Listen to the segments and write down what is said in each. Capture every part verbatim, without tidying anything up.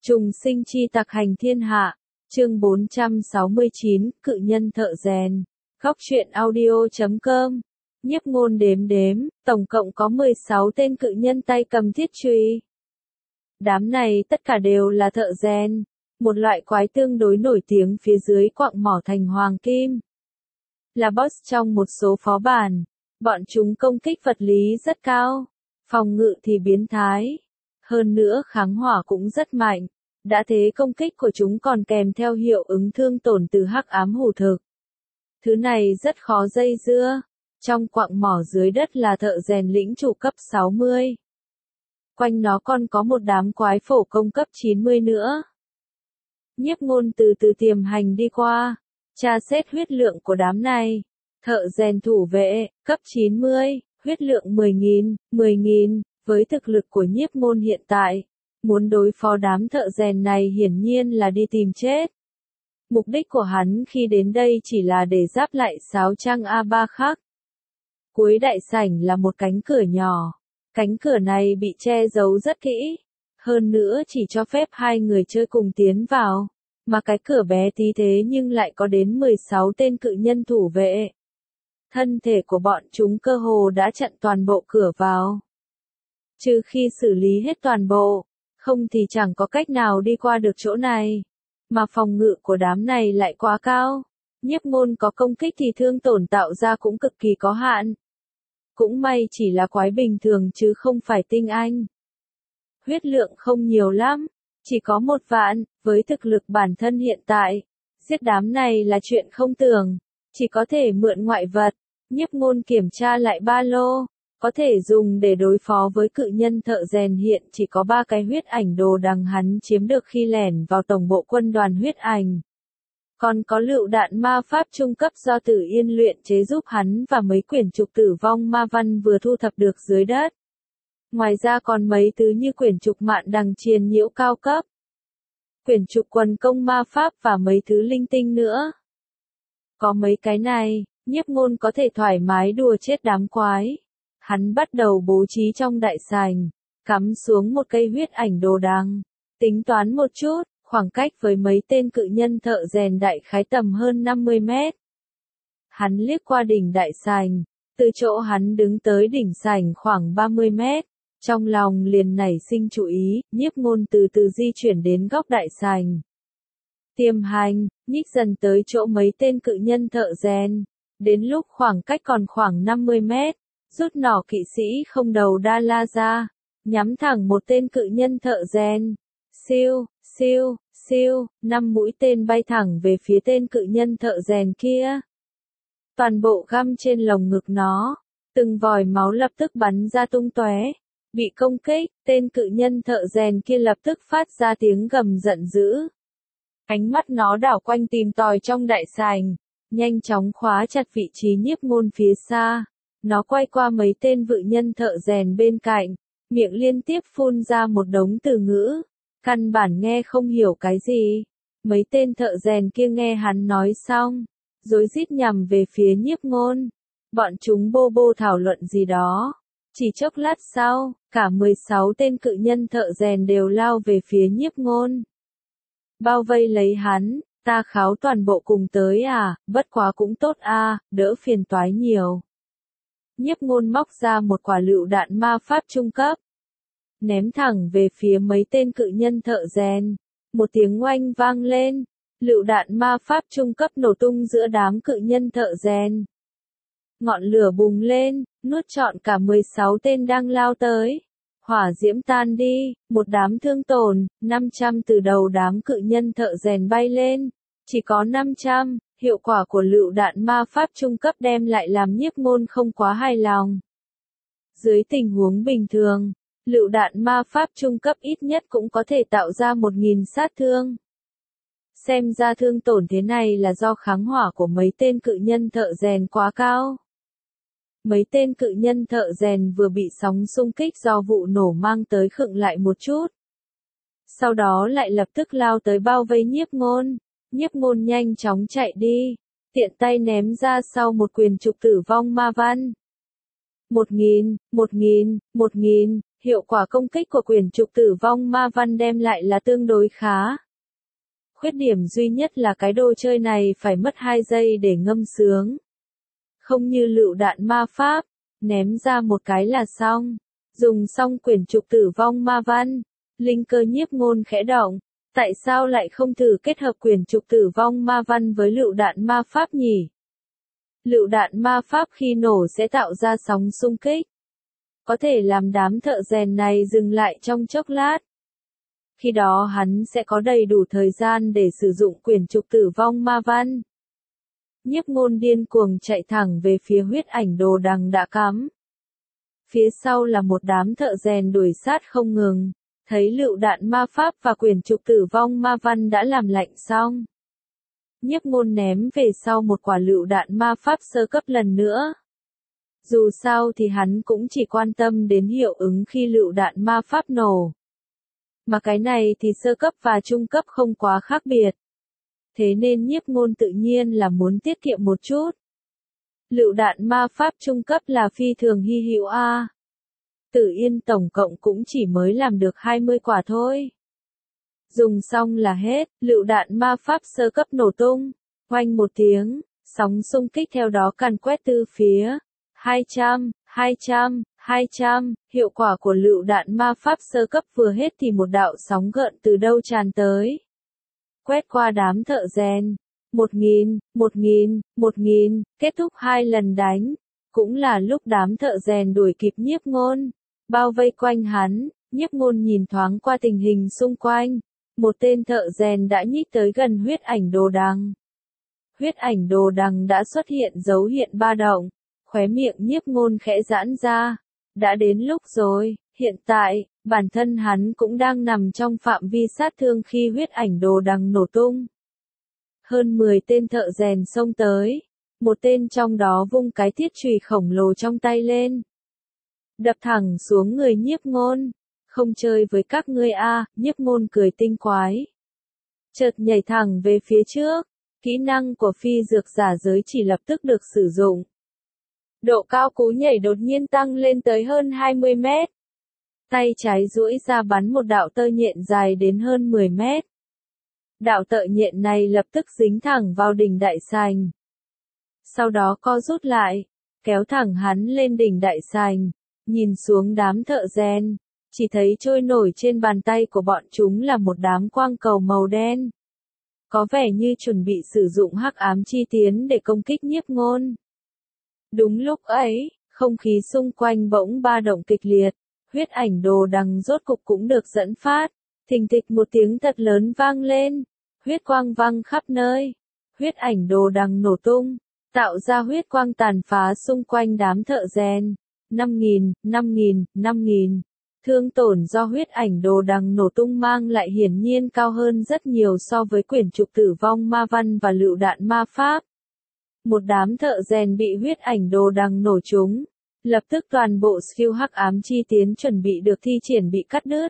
Trùng sinh chi tặc hành thiên hạ, chương bốn trăm sáu mươi chín, cự nhân thợ rèn. Góc truyện audio chấm com. Nhiếp Ngôn đếm đếm, tổng cộng có mười sáu tên cự nhân tay cầm thiết chùy. Đám này tất cả đều là thợ rèn, một loại quái tương đối nổi tiếng phía dưới quặng mỏ thành hoàng kim. Là boss trong một số phó bản, bọn chúng công kích vật lý rất cao, phòng ngự thì biến thái. Hơn nữa kháng hỏa cũng rất mạnh, đã thế công kích của chúng còn kèm theo hiệu ứng thương tổn từ hắc ám hủ thực. Thứ này rất khó dây dưa, trong quặng mỏ dưới đất là thợ rèn lĩnh chủ cấp sáu mươi. Quanh nó còn có một đám quái phổ công cấp chín mươi nữa. Nhiếp Ngôn từ từ tiềm hành đi qua, tra xét huyết lượng của đám này. Thợ rèn thủ vệ, cấp chín mươi, huyết lượng mười nghìn, mười nghìn. Với thực lực của Nhiếp Ngôn hiện tại, muốn đối phó đám thợ rèn này hiển nhiên là đi tìm chết. Mục đích của hắn khi đến đây chỉ là để giáp lại sáo trang A ba khác. Cuối đại sảnh là một cánh cửa nhỏ. Cánh cửa này bị che giấu rất kỹ. Hơn nữa chỉ cho phép hai người chơi cùng tiến vào. Mà cái cửa bé tí thế nhưng lại có đến mười sáu tên cự nhân thủ vệ. Thân thể của bọn chúng cơ hồ đã chặn toàn bộ cửa vào. Trừ khi xử lý hết toàn bộ, không thì chẳng có cách nào đi qua được chỗ này. Mà phòng ngự của đám này lại quá cao. Nhiếp Ngôn có công kích thì thương tổn tạo ra cũng cực kỳ có hạn. Cũng may chỉ là quái bình thường chứ không phải tinh anh. Huyết lượng không nhiều lắm, chỉ có một vạn, với thực lực bản thân hiện tại. Giết đám này là chuyện không tưởng, chỉ có thể mượn ngoại vật. Nhiếp Ngôn kiểm tra lại ba lô. Có thể dùng để đối phó với cự nhân thợ rèn hiện chỉ có ba cái huyết ảnh đồ đằng hắn chiếm được khi lẻn vào tổng bộ quân đoàn huyết ảnh. Còn có lựu đạn ma pháp trung cấp do Tử Yên luyện chế giúp hắn và mấy quyển trục tử vong ma văn vừa thu thập được dưới đất. Ngoài ra còn mấy thứ như quyển trục mạn đằng triền nhiễu cao cấp, quyển trục quần công ma pháp và mấy thứ linh tinh nữa. Có mấy cái này, Nhiếp Ngôn có thể thoải mái đùa chết đám quái. Hắn bắt đầu bố trí trong đại sảnh, cắm xuống một cây huyết ảnh đồ đằng, tính toán một chút, khoảng cách với mấy tên cự nhân thợ rèn đại khái tầm hơn năm mươi mét. Hắn liếc qua đỉnh đại sảnh, từ chỗ hắn đứng tới đỉnh sảnh khoảng ba mươi mét, trong lòng liền nảy sinh chú ý, Nhiếp Ngôn từ từ di chuyển đến góc đại sảnh. Tiềm hành, nhích dần tới chỗ mấy tên cự nhân thợ rèn, đến lúc khoảng cách còn khoảng năm mươi mét. Rút nỏ kỵ sĩ không đầu đa la ra, nhắm thẳng một tên cự nhân thợ rèn. Siêu, siêu, siêu, năm mũi tên bay thẳng về phía tên cự nhân thợ rèn kia. Toàn bộ găm trên lồng ngực nó, từng vòi máu lập tức bắn ra tung tóe. Bị công kích, tên cự nhân thợ rèn kia lập tức phát ra tiếng gầm giận dữ. Ánh mắt nó đảo quanh tìm tòi trong đại sảnh, nhanh chóng khóa chặt vị trí Nhiếp Ngôn phía xa. Nó quay qua mấy tên vự nhân thợ rèn bên cạnh, miệng liên tiếp phun ra một đống từ ngữ, căn bản nghe không hiểu cái gì. Mấy tên thợ rèn kia nghe hắn nói xong, rối rít nhằm về phía Nhiếp Ngôn. Bọn chúng bô bô thảo luận gì đó. Chỉ chốc lát sau, cả mười sáu tên cự nhân thợ rèn đều lao về phía Nhiếp Ngôn. Bao vây lấy hắn, ta kháo toàn bộ cùng tới à, bất quá cũng tốt à, đỡ phiền toái nhiều. Nhiếp Ngôn móc ra một quả lựu đạn ma pháp trung cấp, ném thẳng về phía mấy tên cự nhân thợ rèn. Một tiếng oanh vang lên, lựu đạn ma pháp trung cấp nổ tung giữa đám cự nhân thợ rèn. Ngọn lửa bùng lên, nuốt trọn cả mười sáu tên đang lao tới. Hỏa diễm tan đi, một đám thương tổn, năm trăm từ đầu đám cự nhân thợ rèn bay lên, chỉ có năm trăm. Hiệu quả của lựu đạn ma pháp trung cấp đem lại làm Nhiếp Ngôn không quá hài lòng. Dưới tình huống bình thường, lựu đạn ma pháp trung cấp ít nhất cũng có thể tạo ra một nghìn sát thương. Xem ra thương tổn thế này là do kháng hỏa của mấy tên cự nhân thợ rèn quá cao. Mấy tên cự nhân thợ rèn vừa bị sóng xung kích do vụ nổ mang tới khựng lại một chút. Sau đó lại lập tức lao tới bao vây Nhiếp Ngôn. Nhiếp Ngôn nhanh chóng chạy đi, tiện tay ném ra sau một quyền trục tử vong ma văn. Một nghìn, một nghìn, một nghìn, Hiệu quả công kích của quyển trục Tử vong ma văn đem lại là tương đối khá. Khuyết điểm duy nhất là cái đồ chơi này phải mất hai giây để ngâm sướng. Không như lựu đạn ma pháp, ném ra một cái là xong. Dùng xong quyển trục Tử vong ma văn, linh cơ nhiếp ngôn khẽ động. Tại sao lại không thử kết hợp quyển trục Tử vong ma văn với lựu đạn ma pháp nhỉ? Lựu đạn ma pháp khi nổ sẽ tạo ra sóng xung kích. Có thể làm đám thợ rèn này dừng lại trong chốc lát. Khi đó hắn sẽ có đầy đủ thời gian để sử dụng quyển trục Tử vong ma văn. Nhiếp ngôn điên cuồng chạy thẳng về phía huyết ảnh đồ đằng đã cắm. Phía sau là một đám thợ rèn đuổi sát không ngừng. Thấy lựu đạn ma pháp và quyển trục Tử vong ma văn đã làm lạnh xong. Nhiếp ngôn ném về sau một quả lựu đạn ma pháp sơ cấp lần nữa. Dù sao thì hắn cũng chỉ quan tâm đến hiệu ứng khi lựu đạn ma pháp nổ. Mà cái này thì sơ cấp và trung cấp không quá khác biệt. Thế nên nhiếp ngôn tự nhiên là muốn tiết kiệm một chút. Lựu đạn ma pháp trung cấp là phi thường hy hữu a. Tử Yên tổng cộng cũng chỉ mới làm được hai mươi quả thôi. Dùng xong là hết, lựu đạn ma pháp sơ cấp nổ tung, oanh một tiếng, sóng xung kích theo đó càn quét từ phía. hai trăm, hai trăm, hai trăm, hiệu quả của lựu đạn ma pháp sơ cấp vừa hết thì một đạo sóng gợn từ đâu tràn tới. Quét qua đám thợ rèn. một nghìn, một nghìn, một nghìn, kết thúc hai lần đánh. Cũng là lúc đám thợ rèn đuổi kịp nhiếp ngôn. Bao vây quanh hắn, nhiếp ngôn nhìn thoáng qua tình hình xung quanh. Một tên thợ rèn đã nhích tới gần huyết ảnh đồ đằng. Huyết ảnh đồ đằng đã xuất hiện dấu hiện ba động. Khóe miệng nhiếp ngôn khẽ giãn ra. Đã đến lúc rồi, hiện tại, bản thân hắn cũng đang nằm trong phạm vi sát thương khi huyết ảnh đồ đằng nổ tung. Hơn mười tên thợ rèn xông tới. Một tên trong đó vung cái thiết chùy khổng lồ trong tay lên. Đập thẳng xuống người nhiếp ngôn. Không chơi với các ngươi a, nhiếp ngôn cười tinh quái. Chợt nhảy thẳng về phía trước. Kỹ năng của phi dược giả giới chỉ lập tức được sử dụng. Độ cao cú nhảy đột nhiên tăng lên tới hơn hai mươi mét. Tay trái duỗi ra bắn một đạo tơ nhện dài đến hơn mười mét. Đạo tơ nhện này lập tức dính thẳng vào đỉnh đại sành. Sau đó co rút lại, kéo thẳng hắn lên đỉnh đại sành, nhìn xuống đám thợ rèn, chỉ thấy trôi nổi trên bàn tay của bọn chúng là một đám quang cầu màu đen. Có vẻ như chuẩn bị sử dụng hắc ám chi tiến để công kích nhiếp ngôn. Đúng lúc ấy, không khí xung quanh bỗng ba động kịch liệt, huyết ảnh đồ đằng rốt cục cũng được dẫn phát, thình thịch một tiếng thật lớn vang lên, huyết quang văng khắp nơi, huyết ảnh đồ đằng nổ tung, tạo ra huyết quang tàn phá xung quanh đám thợ rèn, năm nghìn, năm nghìn, năm nghìn, thương tổn do huyết ảnh đồ đằng nổ tung mang lại hiển nhiên cao hơn rất nhiều so với quyển trục Tử vong ma văn và lựu đạn ma pháp. Một đám thợ rèn bị huyết ảnh đồ đằng nổ trúng. Lập tức toàn bộ skill hắc ám chi tiến chuẩn bị được thi triển bị cắt đứt.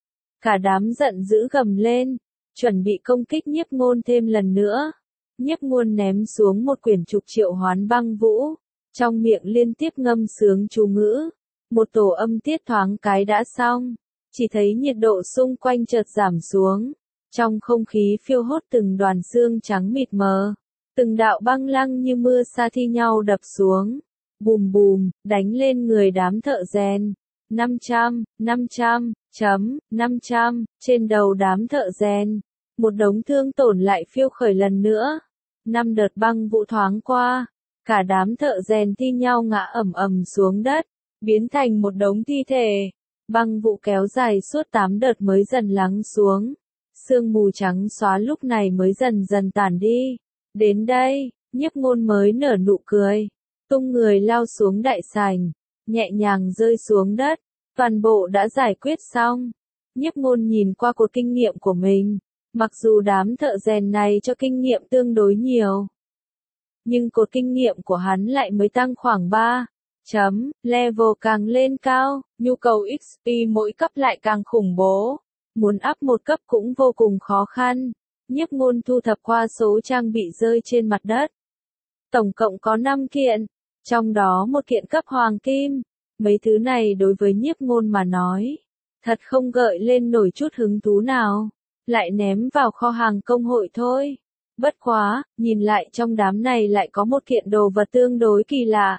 Cả đám giận dữ gầm lên, chuẩn bị công kích nhiếp ngôn thêm lần nữa. Nhiếp ngôn ném xuống một quyển trục triệu hoán băng vũ. Trong miệng liên tiếp ngâm sướng chú ngữ. Một tổ âm tiết thoáng cái đã xong. Chỉ thấy nhiệt độ xung quanh chợt giảm xuống. Trong không khí phiêu hốt từng đoàn xương trắng mịt mờ. Từng đạo băng lăng như mưa sa thi nhau đập xuống. Bùm bùm, đánh lên người đám thợ rèn. năm trăm, năm trăm, chấm, năm trăm, trên đầu đám thợ rèn. Một đống thương tổn lại phiêu khởi lần nữa. Năm đợt băng vũ thoáng qua. Cả đám thợ rèn thi nhau ngã ầm ầm xuống đất. Biến thành một đống thi thể. Băng vũ kéo dài suốt tám đợt mới dần lắng xuống. Sương mù trắng xóa lúc này mới dần dần tản đi. Đến đây, nhiếp ngôn mới nở nụ cười. Tung người lao xuống đại sảnh. Nhẹ nhàng rơi xuống đất. Toàn bộ đã giải quyết xong. Nhiếp ngôn nhìn qua cột kinh nghiệm của mình. Mặc dù đám thợ rèn này cho kinh nghiệm tương đối nhiều. Nhưng cột kinh nghiệm của hắn lại mới tăng khoảng ba. Chấm, level càng lên cao, nhu cầu ích pê mỗi cấp lại càng khủng bố. Muốn up một cấp cũng vô cùng khó khăn. Nhiếp ngôn thu thập qua số trang bị rơi trên mặt đất. Tổng cộng có năm kiện. Trong đó một kiện cấp hoàng kim. Mấy thứ này đối với Nhiếp Ngôn mà nói, thật không gợi lên nổi chút hứng thú nào, lại ném vào kho hàng công hội thôi. Bất quá, nhìn lại trong đám này lại có một kiện đồ vật tương đối kỳ lạ.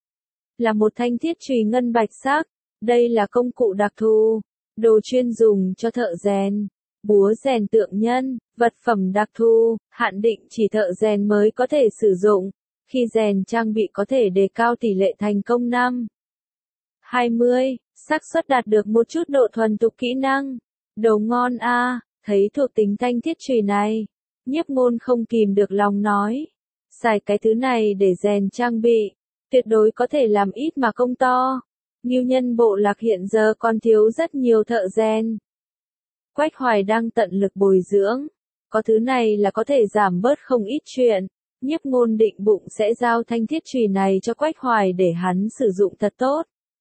Là một thanh thiết chùy ngân bạch sắc, đây là công cụ đặc thù, đồ chuyên dùng cho thợ rèn, búa rèn tượng nhân, vật phẩm đặc thù, hạn định chỉ thợ rèn mới có thể sử dụng, khi rèn trang bị có thể đề cao tỷ lệ thành công năm hai mươi, xác suất đạt được một chút độ thuần thục kỹ năng. Đồ ngon a, à, thấy thuộc tính thanh thiết chùy này, Nhiếp Ngôn không kìm được lòng nói, xài cái thứ này để rèn trang bị, tuyệt đối có thể làm ít mà công to. Ngưu Nhân bộ lạc hiện giờ còn thiếu rất nhiều thợ rèn. Quách Hoài đang tận lực bồi dưỡng, có thứ này là có thể giảm bớt không ít chuyện. Nhiếp Ngôn định bụng sẽ giao thanh thiết chùy này cho Quách Hoài để hắn sử dụng thật tốt.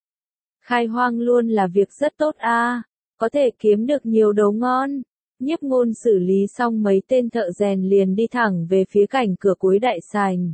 Khai hoang luôn là việc rất tốt a, à, có thể kiếm được nhiều đồ ngon. Nhiếp Ngôn xử lý xong mấy tên thợ rèn liền đi thẳng về phía cảnh cửa cuối đại sảnh.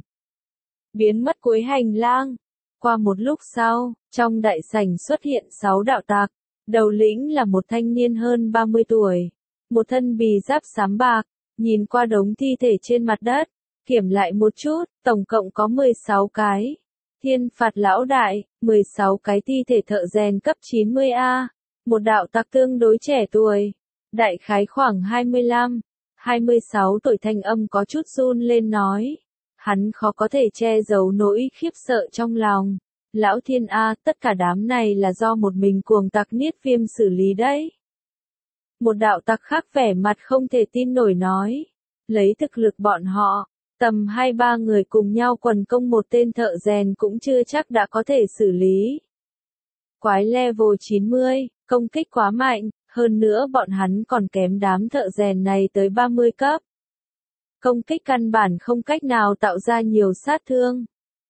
Biến mất cuối hành lang. Qua một lúc sau, trong đại sảnh xuất hiện sáu đạo tặc. Đầu lĩnh là một thanh niên hơn ba mươi tuổi. Một thân bì giáp xám bạc, nhìn qua đống thi thể trên mặt đất. Kiểm lại một chút, tổng cộng có mười sáu cái. Thiên phạt lão đại, mười sáu cái thi thể thợ rèn cấp chín mươi A. Một đạo tặc tương đối trẻ tuổi. Đại khái khoảng hai mươi lăm, hai mươi sáu tuổi, thanh âm có chút run lên nói. Hắn khó có thể che giấu nỗi khiếp sợ trong lòng. Lão Thiên A, tất cả đám này là do một mình cuồng tặc Niết Viêm xử lý đấy. Một đạo tặc khác vẻ mặt không thể tin nổi nói. Lấy thực lực bọn họ, tầm hai ba người cùng nhau quần công một tên thợ rèn cũng chưa chắc đã có thể xử lý. Quái level chín mươi, công kích quá mạnh, hơn nữa bọn hắn còn kém đám thợ rèn này tới ba mươi cấp. Công kích căn bản không cách nào tạo ra nhiều sát thương.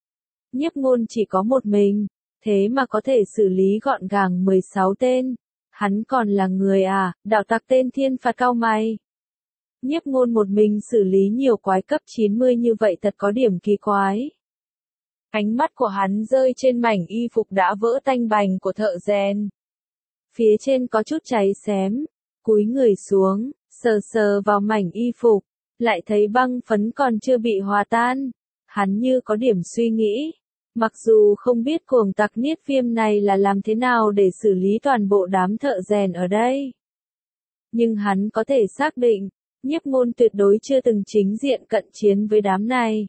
Nhiếp Ngôn chỉ có một mình, thế mà có thể xử lý gọn gàng mười sáu tên. Hắn còn là người à, đạo tặc tên Thiên Phạt cau mày. Nhiếp Ngôn một mình xử lý nhiều quái cấp chín mươi như vậy thật có điểm kỳ quái. Ánh mắt của hắn rơi trên mảnh y phục đã vỡ tanh bành của thợ rèn. Phía trên có chút cháy xém, cúi người xuống, sờ sờ vào mảnh y phục, lại thấy băng phấn còn chưa bị hòa tan. Hắn như có điểm suy nghĩ, mặc dù không biết cuồng tặc Niết Viêm này là làm thế nào để xử lý toàn bộ đám thợ rèn ở đây. Nhưng hắn có thể xác định, Nhiếp Ngôn tuyệt đối chưa từng chính diện cận chiến với đám này.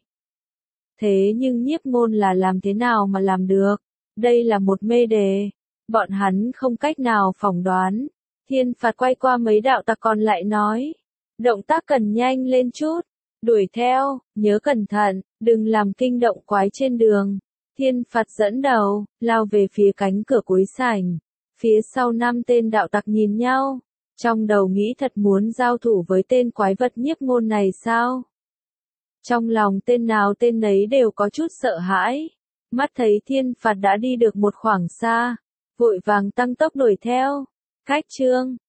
Thế nhưng Nhiếp Ngôn là làm thế nào mà làm được? Đây là một mê đề. Bọn hắn không cách nào phỏng đoán. Thiên Phạt quay qua mấy đạo tặc còn lại nói. Động tác cần nhanh lên chút. Đuổi theo, nhớ cẩn thận, đừng làm kinh động quái trên đường. Thiên Phạt dẫn đầu, lao về phía cánh cửa cuối sảnh. Phía sau năm tên đạo tặc nhìn nhau. Trong đầu nghĩ thật muốn giao thủ với tên quái vật Nhiếp Ngôn này sao? Trong lòng tên nào tên nấy đều có chút sợ hãi. Mắt thấy Thiên Phạt đã đi được một khoảng xa, vội vàng tăng tốc đuổi theo. Cách chương